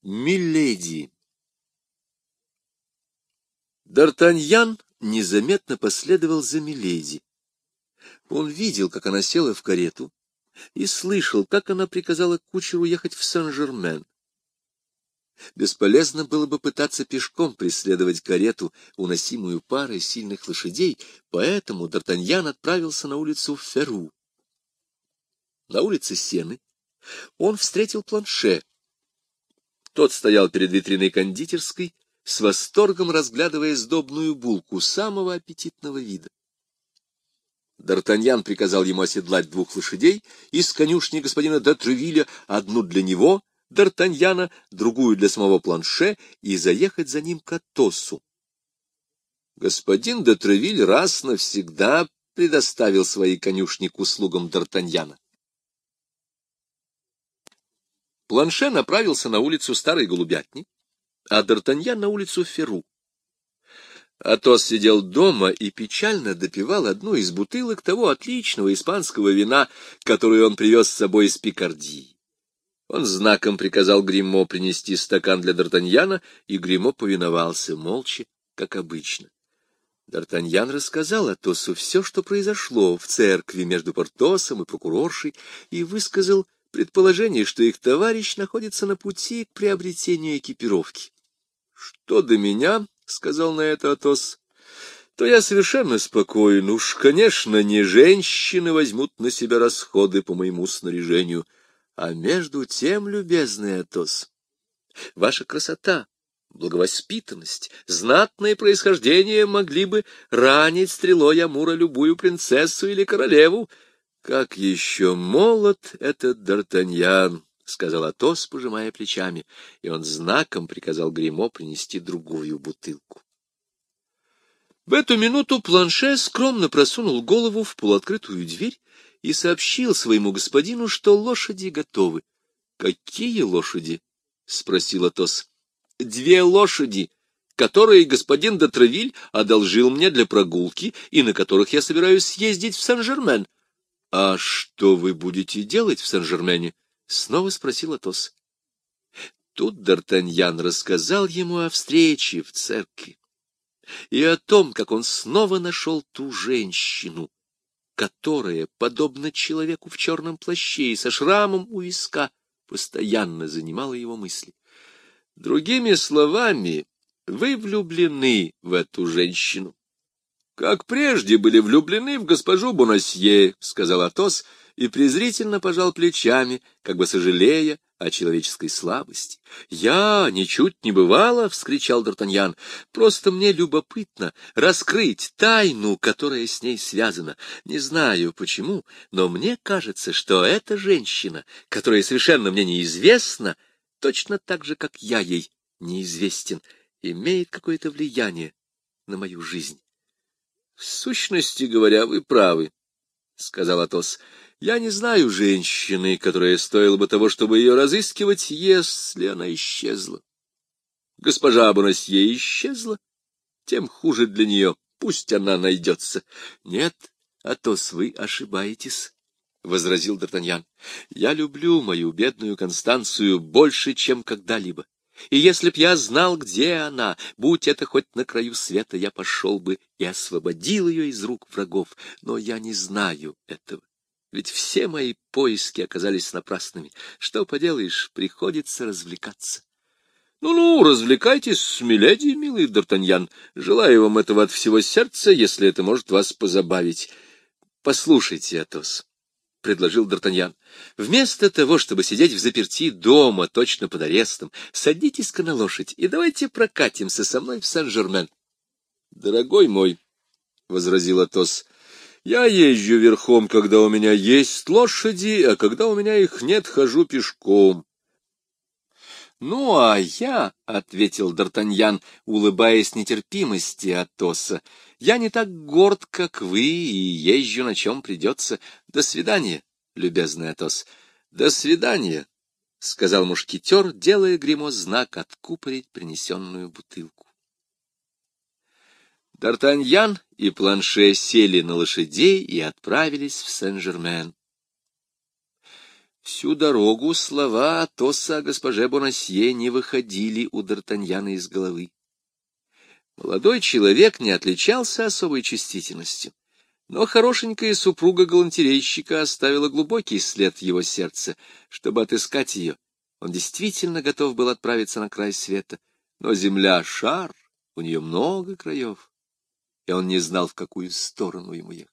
Миледи. Д'Артаньян незаметно последовал за миледи. Он видел, как она села в карету, и слышал, как она приказала кучеру ехать в Сен-Жермен. Бесполезно было бы пытаться пешком преследовать карету, уносимую парой сильных лошадей, поэтому Д'Артаньян отправился на улицу Феру. На улице Сены он встретил Планше. Тот стоял перед витриной кондитерской, с восторгом разглядывая сдобную булку самого аппетитного вида. Д'Артаньян приказал ему оседлать 2 лошадей из конюшни господина де Тревилля, одну для него, Д'Артаньяна, другую для самого Планше, и заехать за ним к Атосу. Господин де Тревиль раз навсегда предоставил свои конюшни к услугам Д'Артаньяна. Планше направился на улицу Старой Голубятни, а Д'Артаньян на улицу Феру. Атос сидел дома и печально допивал одну из бутылок того отличного испанского вина, которое он привез с собой из Пикардии. Он знаком приказал Гримо принести стакан для Д'Артаньяна, и Гримо повиновался молча, как обычно. Д'Артаньян рассказал Атосу все, что произошло в церкви между Портосом и прокуроршей, и высказал предположение, что их товарищ находится на пути к приобретению экипировки. — Что до меня, — сказал на это Атос, — то я совершенно спокоен. Уж, конечно, не женщины возьмут на себя расходы по моему снаряжению. А между тем, любезный Атос, ваша красота, благовоспитанность, знатное происхождение могли бы ранить стрелой Амура любую принцессу или королеву. Как еще молод этот Д'Артаньян, — сказал Атос, пожимая плечами, и он знаком приказал Гримо принести другую бутылку. В эту минуту Планше скромно просунул голову в полуоткрытую дверь и сообщил своему господину, что лошади готовы. — Какие лошади? — спросил Атос. — 2 лошади, которые господин де Тревиль одолжил мне для прогулки и на которых я собираюсь съездить в Сен-Жермен. — А что вы будете делать в Сен-Жермене? — снова спросил Атос. Тут Д'Артаньян рассказал ему о встрече в церкви и о том, как он снова нашел ту женщину, которая, подобно человеку в черном плаще и со шрамом у виска, постоянно занимала его мысли. — Другими словами, вы влюблены в эту женщину. — Как прежде были влюблены в госпожу Бонасье, — сказал Атос, и презрительно пожал плечами, как бы сожалея о человеческой слабости. — Я ничуть не бывала, — вскричал Д'Артаньян, — просто мне любопытно раскрыть тайну, которая с ней связана. Не знаю почему, но мне кажется, что эта женщина, которая совершенно мне неизвестна, точно так же, как я ей неизвестен, имеет какое-то влияние на мою жизнь. — В сущности говоря, вы правы, — сказал Атос. — Я не знаю женщины, которая стоила бы того, чтобы ее разыскивать, если она исчезла. Госпожа Бонасье исчезла, тем хуже для нее, пусть она найдется. — Нет, Атос, вы ошибаетесь, — возразил Д'Артаньян. — Я люблю мою бедную Констанцию больше, чем когда-либо. И если б я знал, где она, будь это хоть на краю света, я пошел бы и освободил ее из рук врагов. Но я не знаю этого, ведь все мои поиски оказались напрасными. Что поделаешь, приходится развлекаться. — Ну-ну, развлекайтесь с миледи, милый Д'Артаньян. Желаю вам этого от всего сердца, если это может вас позабавить. — Послушайте, Атос, — предложил Д'Артаньян, — вместо того, чтобы сидеть взаперти дома, точно под арестом, садитесь-ка на лошадь и давайте прокатимся со мной в Сен-Жермен. — Дорогой мой, — возразил Атос, — я езжу верхом, когда у меня есть лошади, а когда у меня их нет, хожу пешком. — Ну, а я, — ответил Д'Артаньян, улыбаясь нетерпимости Атоса, — я не так горд, как вы, и езжу на чем придется. До свидания, любезный Атос. — До свидания, — сказал мушкетер, делая Гримо знак откупорить принесенную бутылку. Д'Артаньян и Планше сели на лошадей и отправились в Сен-Жермен. Всю дорогу слова Атоса о госпоже Бонасье не выходили у Д'Артаньяна из головы. Молодой человек не отличался особой чувствительностью, но хорошенькая супруга галантерейщика оставила глубокий след в его сердце. Чтобы отыскать ее, он действительно готов был отправиться на край света, но земля — шар, у нее много краев, и он не знал, в какую сторону ему ехать.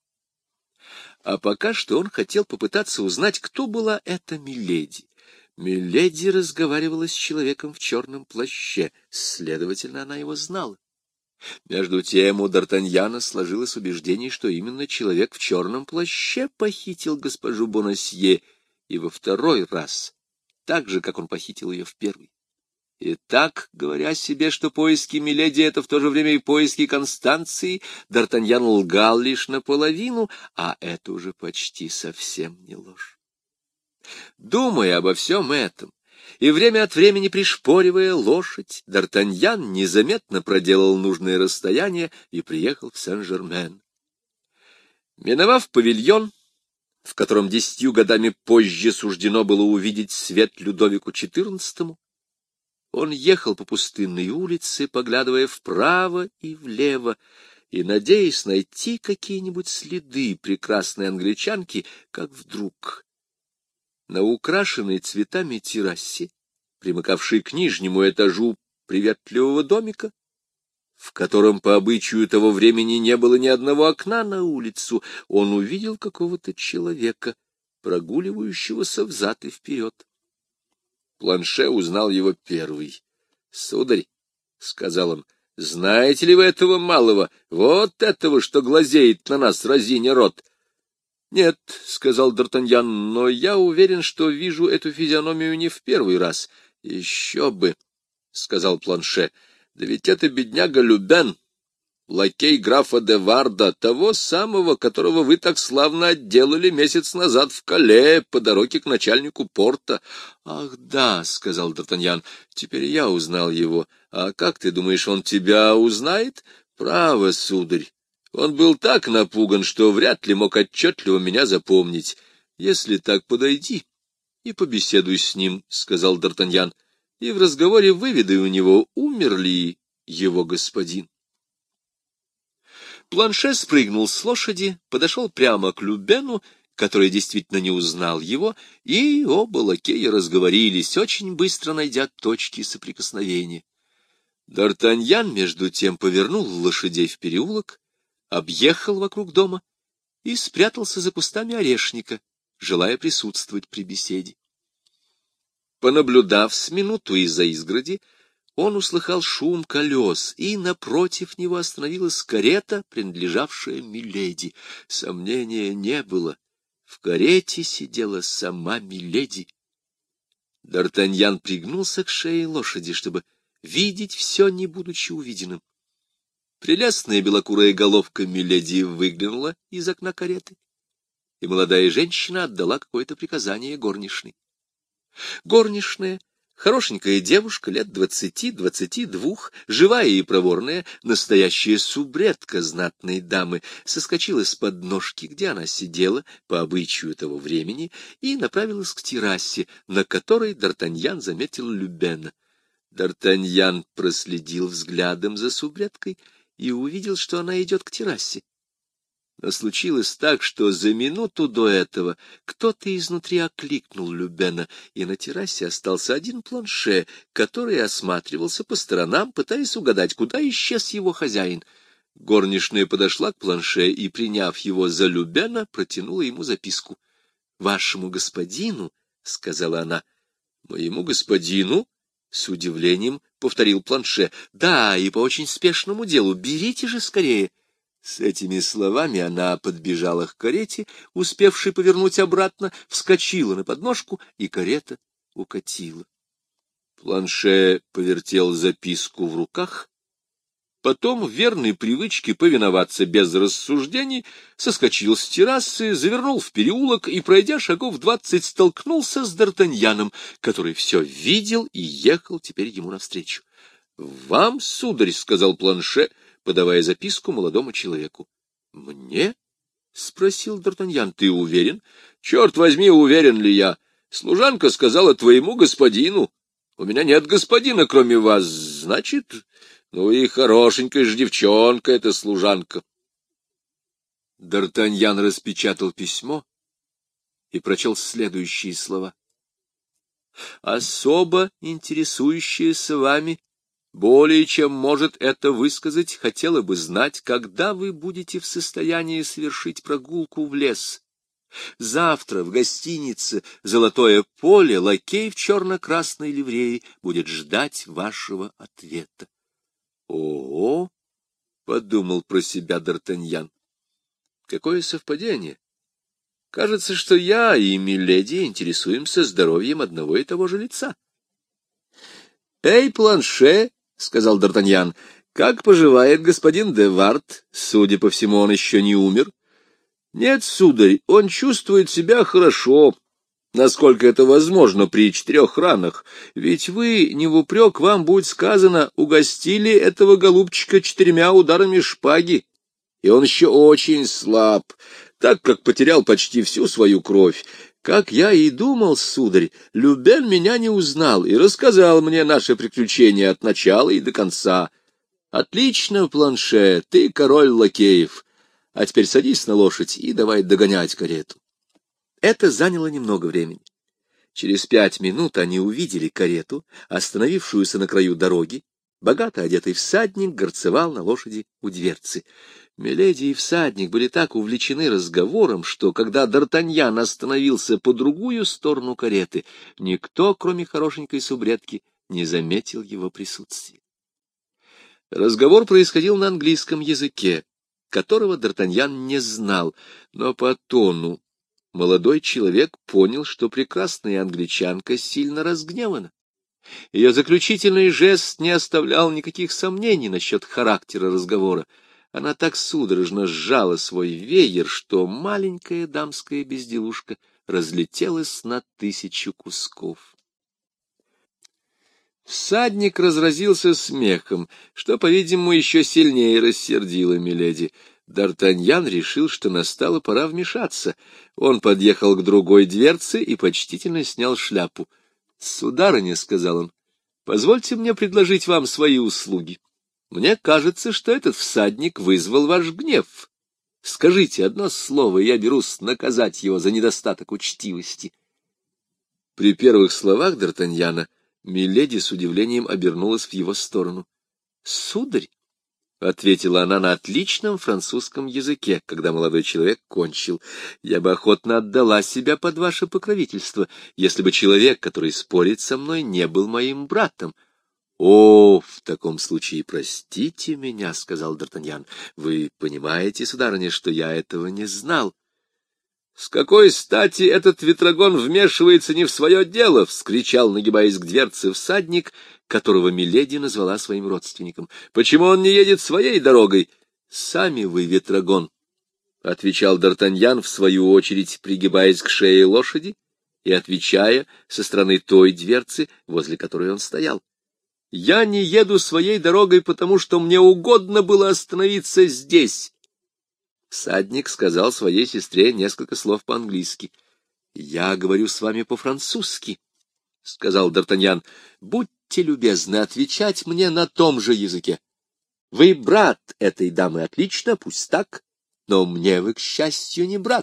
А пока что он хотел попытаться узнать, кто была эта миледи. Миледи разговаривала с человеком в черном плаще, следовательно, она его знала. Между тем у Д'Артаньяна сложилось убеждение, что именно человек в черном плаще похитил госпожу Бонасье, и во второй раз, так же, как он похитил ее в первый. И так, говоря себе, что поиски миледи — это в то же время и поиски Констанции, Д'Артаньян лгал лишь наполовину, а это уже почти совсем не ложь. Думая обо всем этом и время от времени пришпоривая лошадь, Д'Артаньян незаметно проделал нужное расстояние и приехал в Сен-Жермен. Миновав павильон, в котором 10 годами позже суждено было увидеть свет Людовику XIV, он ехал по пустынной улице, поглядывая вправо и влево, и надеясь найти какие-нибудь следы прекрасной англичанки, как вдруг на украшенной цветами террасе, примыкавшей к нижнему этажу приветливого домика, в котором по обычаю того времени не было ни одного окна на улицу, он увидел какого-то человека, прогуливающегося взад и вперед. Планше узнал его первый. — Сударь, — сказал он, — знаете ли вы этого малого, вот этого, что глазеет на нас, разиня рот? — Нет, — сказал Д'Артаньян, — но я уверен, что вижу эту физиономию не в первый раз. — Еще бы, — сказал Планше, — да ведь это бедняга Любен, лакей графа де Варда, того самого, которого вы так славно отделали месяц назад в Кале по дороге к начальнику порта. — Ах, да, — сказал Д'Артаньян, — теперь я узнал его. А как ты думаешь, он тебя узнает? — Право, сударь, он был так напуган, что вряд ли мог отчетливо меня запомнить. — Если так, подойди и побеседуй с ним, — сказал Д'Артаньян, — и в разговоре выведай у него, умер ли его господин. Планше спрыгнул с лошади, подошел прямо к Любену, который действительно не узнал его, и оба лакея разговорились, очень быстро найдя точки соприкосновения. Д'Артаньян, между тем, повернул лошадей в переулок, объехал вокруг дома и спрятался за кустами орешника, желая присутствовать при беседе. Понаблюдав с минуту из-за изгороди, он услыхал шум колес, и напротив него остановилась карета, принадлежавшая миледи. Сомнения не было. В карете сидела сама миледи. Д'Артаньян пригнулся к шее лошади, чтобы видеть все, не будучи увиденным. Прелестная белокурая головка миледи выглянула из окна кареты, и молодая женщина отдала какое-то приказание горничной. Горничная, хорошенькая девушка лет 20-22, живая и проворная, настоящая субредка знатной дамы, соскочила с подножки, где она сидела, по обычаю того времени, и направилась к террасе, на которой Д'Артаньян заметил Любена. Д'Артаньян проследил взглядом за субредкой и увидел, что она идет к террасе. Но случилось так, что за минуту до этого кто-то изнутри окликнул Любена, и на террасе остался один Планше, который осматривался по сторонам, пытаясь угадать, куда исчез его хозяин. Горничная подошла к Планше и, приняв его за Любена, протянула ему записку. — Вашему господину, — сказала она. — Моему господину? — с удивлением повторил Планше. — Да, и по очень спешному делу. Берите же скорее. С этими словами она подбежала к карете, успевшей повернуть обратно, вскочила на подножку, и карета укатила. Планше повертел записку в руках, потом, в верной привычке повиноваться без рассуждений, соскочил с террасы, завернул в переулок и, пройдя шагов 20, столкнулся с Д'Артаньяном, который все видел и ехал теперь ему навстречу. — Вам, сударь, — сказал Планше, подавая записку молодому человеку. — Мне? — спросил Д'Артаньян. — Ты уверен? Черт возьми, уверен ли я? Служанка сказала твоему господину. У меня нет господина, кроме вас, значит, ну и хорошенькая же девчонка эта служанка. Д'Артаньян распечатал письмо и прочел следующие слова. «Особо интересующаяся вами, более чем может это высказать, хотела бы знать, когда вы будете в состоянии совершить прогулку в лес. Завтра в гостинице «Золотое поле» лакей в черно-красной ливреи будет ждать вашего ответа». «Ого!» — подумал про себя Д'Артаньян. «Какое совпадение! Кажется, что я и миледи интересуемся здоровьем одного и того же лица». «Эй, Планше!» — сказал Д'Артаньян. «Как поживает господин де Вард? Судя по всему, он еще не умер». «Нет, сударь, он чувствует себя хорошо, насколько это возможно при 4 ранах, ведь вы, не в упрек вам будет сказано, угостили этого голубчика 4 ударами шпаги, и он еще очень слаб, так как потерял почти всю свою кровь. Как я и думал, сударь, Любен меня не узнал и рассказал мне наши приключения от начала и до конца. Отлично, Планше, ты король лакеев. А теперь садись на лошадь и давай догонять карету». Это заняло немного времени. Через 5 минут они увидели карету, остановившуюся на краю дороги. Богато одетый всадник горцевал на лошади у дверцы. Миледи и всадник были так увлечены разговором, что, когда Д'Артаньян остановился по другую сторону кареты, никто, кроме хорошенькой субредки, не заметил его присутствия. Разговор происходил на английском языке, которого Д'Артаньян не знал, но по тону молодой человек понял, что прекрасная англичанка сильно разгневана. Ее заключительный жест не оставлял никаких сомнений насчет характера разговора. Она так судорожно сжала свой веер, что маленькая дамская безделушка разлетелась на 1000 кусков. Всадник разразился смехом, что, по-видимому, еще сильнее рассердило миледи. Д'Артаньян решил, что настала пора вмешаться. Он подъехал к другой дверце и почтительно снял шляпу. «Сударыня», — сказал он, — «позвольте мне предложить вам свои услуги. Мне кажется, что этот всадник вызвал ваш гнев. Скажите одно слово, и я берусь наказать его за недостаток учтивости». При первых словах Д'Артаньяна миледи с удивлением обернулась в его сторону. «Сударь», — ответила она на отличном французском языке, когда молодой человек кончил, — «я бы охотно отдала себя под ваше покровительство, если бы человек, который спорит со мной, не был моим братом». «О, в таком случае простите меня», — сказал Д'Артаньян. «Вы понимаете, сударыня, что я этого не знал». «С какой стати этот ветрогон вмешивается не в свое дело?» — вскричал, нагибаясь к дверце, всадник, которого миледи назвала своим родственником. «Почему он не едет своей дорогой?» «Сами вы ветрогон», — отвечал Д'Артаньян, в свою очередь пригибаясь к шее лошади и отвечая со стороны той дверцы, возле которой он стоял. «Я не еду своей дорогой, потому что мне угодно было остановиться здесь». Всадник сказал своей сестре несколько слов по-английски. «Я говорю с вами по-французски», — сказал Д'Артаньян. «Будьте любезны отвечать мне на том же языке. Вы брат этой дамы, отлично, пусть так, но мне вы, к счастью, не брат».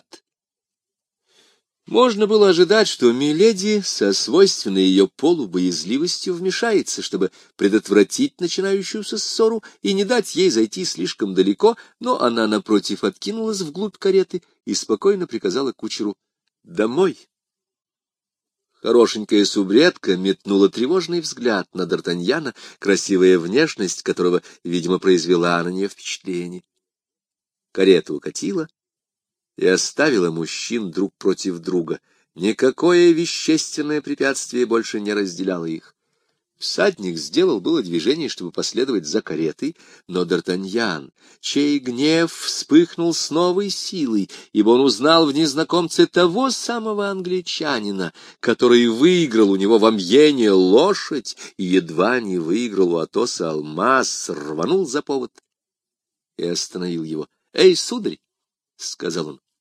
Можно было ожидать, что миледи со свойственной ее полу боязливостью вмешается, чтобы предотвратить начинающуюся ссору и не дать ей зайти слишком далеко, но она, напротив, откинулась вглубь кареты и спокойно приказала кучеру «домой». Хорошенькая субредка метнула тревожный взгляд на Д'Артаньяна, красивая внешность которого, видимо, произвела на нее впечатление. Карета укатила и оставила мужчин друг против друга. Никакое вещественное препятствие больше не разделяло их. Всадник сделал было движение, чтобы последовать за каретой, но Д'Артаньян, чей гнев вспыхнул с новой силой, ибо он узнал в незнакомце того самого англичанина, который выиграл у него в Амьене лошадь и едва не выиграл у Атоса алмаз, рванул за повод и остановил его. «Эй, сударь!» — сказал он.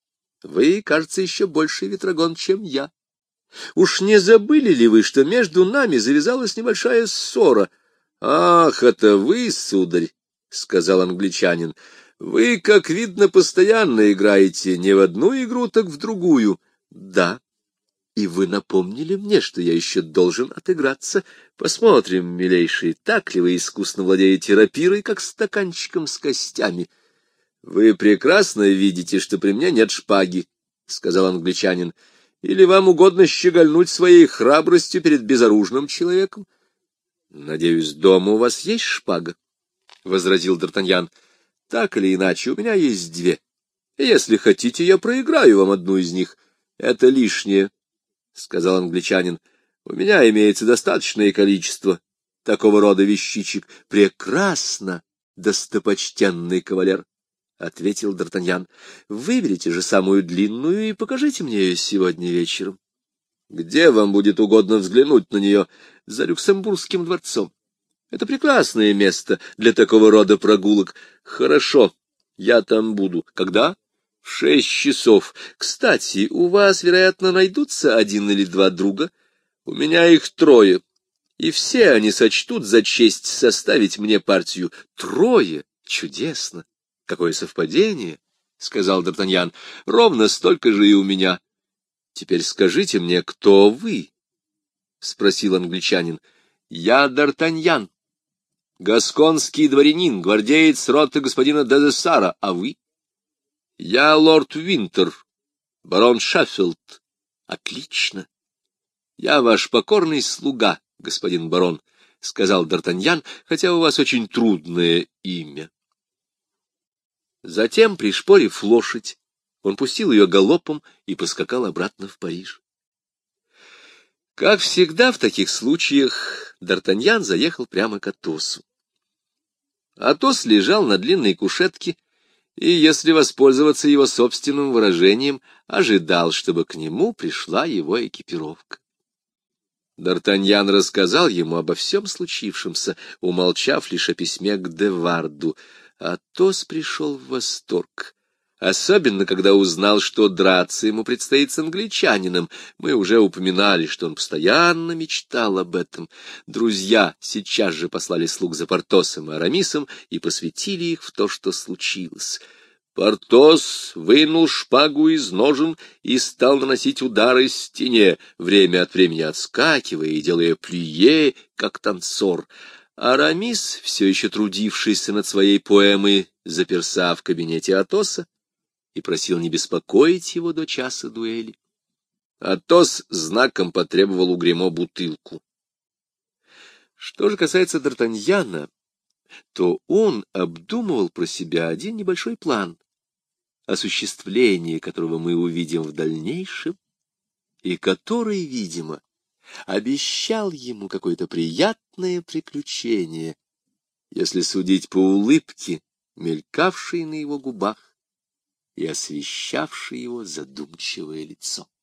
Вы, кажется, еще больше ветрогон, чем я. Уж не забыли ли вы, что между нами завязалась небольшая ссора? — Ах, это вы, сударь, — сказал англичанин. — Вы, как видно, постоянно играете не в одну игру, так в другую. — Да. И вы напомнили мне, что я еще должен отыграться. Посмотрим, милейший, так ли вы искусно владеете рапирой, как стаканчиком с костями. — Вы прекрасно видите, что при мне нет шпаги, — сказал англичанин. — Или вам угодно щегольнуть своей храбростью перед безоружным человеком? — Надеюсь, дома у вас есть шпага? — возразил Д'Артаньян. — Так или иначе, у меня есть две. И если хотите, я проиграю вам одну из них. Это лишнее, — сказал англичанин. — У меня имеется достаточное количество такого рода вещичек. — Прекрасно, достопочтенный кавалер, — ответил Д'Артаньян. — Выберите же самую длинную и покажите мне ее сегодня вечером. — Где вам будет угодно взглянуть на нее? — За Люксембургским дворцом. Это прекрасное место для такого рода прогулок. Хорошо, я там буду. Когда? В 6 часов. Кстати, у вас, вероятно, найдутся 1 или 2 друга. У меня их 3, и все они сочтут за честь составить мне партию. 3? Чудесно! Какое совпадение! — сказал Д'Артаньян. — Ровно столько же и у меня. — Теперь скажите мне, кто вы? — спросил англичанин. — Я Д'Артаньян, гасконский дворянин, гвардеец роты господина Дезессара. А вы? — Я лорд Винтер, барон Шеффилд. — Отлично. — Я ваш покорный слуга, господин барон, — сказал Д'Артаньян, — хотя у вас очень трудное имя. Затем, пришпорив лошадь, он пустил ее галопом и поскакал обратно в Париж. Как всегда в таких случаях, Д'Артаньян заехал прямо к Атосу. Атос лежал на длинной кушетке и, если воспользоваться его собственным выражением, ожидал, чтобы к нему пришла его экипировка. Д'Артаньян рассказал ему обо всем случившемся, умолчав лишь о письме к де Варду. Атос пришел в восторг, особенно когда узнал, что драться ему предстоит с англичанином. Мы уже упоминали, что он постоянно мечтал об этом. Друзья сейчас же послали слуг за Портосом и Арамисом и посвятили их в то, что случилось. Портос вынул шпагу из ножен и стал наносить удары стене, время от времени отскакивая и делая плие, как танцор. Арамис, все еще трудившийся над своей поэмой, заперся в кабинете Атоса и просил не беспокоить его до часа дуэли. Атос знаком потребовал у Гремо бутылку. Что же касается Д'Артаньяна, то он обдумывал про себя один небольшой план, осуществление которого мы увидим в дальнейшем, и который, видимо, обещал ему какое-то приятное приключение, если судить по улыбке, мелькавшей на его губах и освещавшей его задумчивое лицо.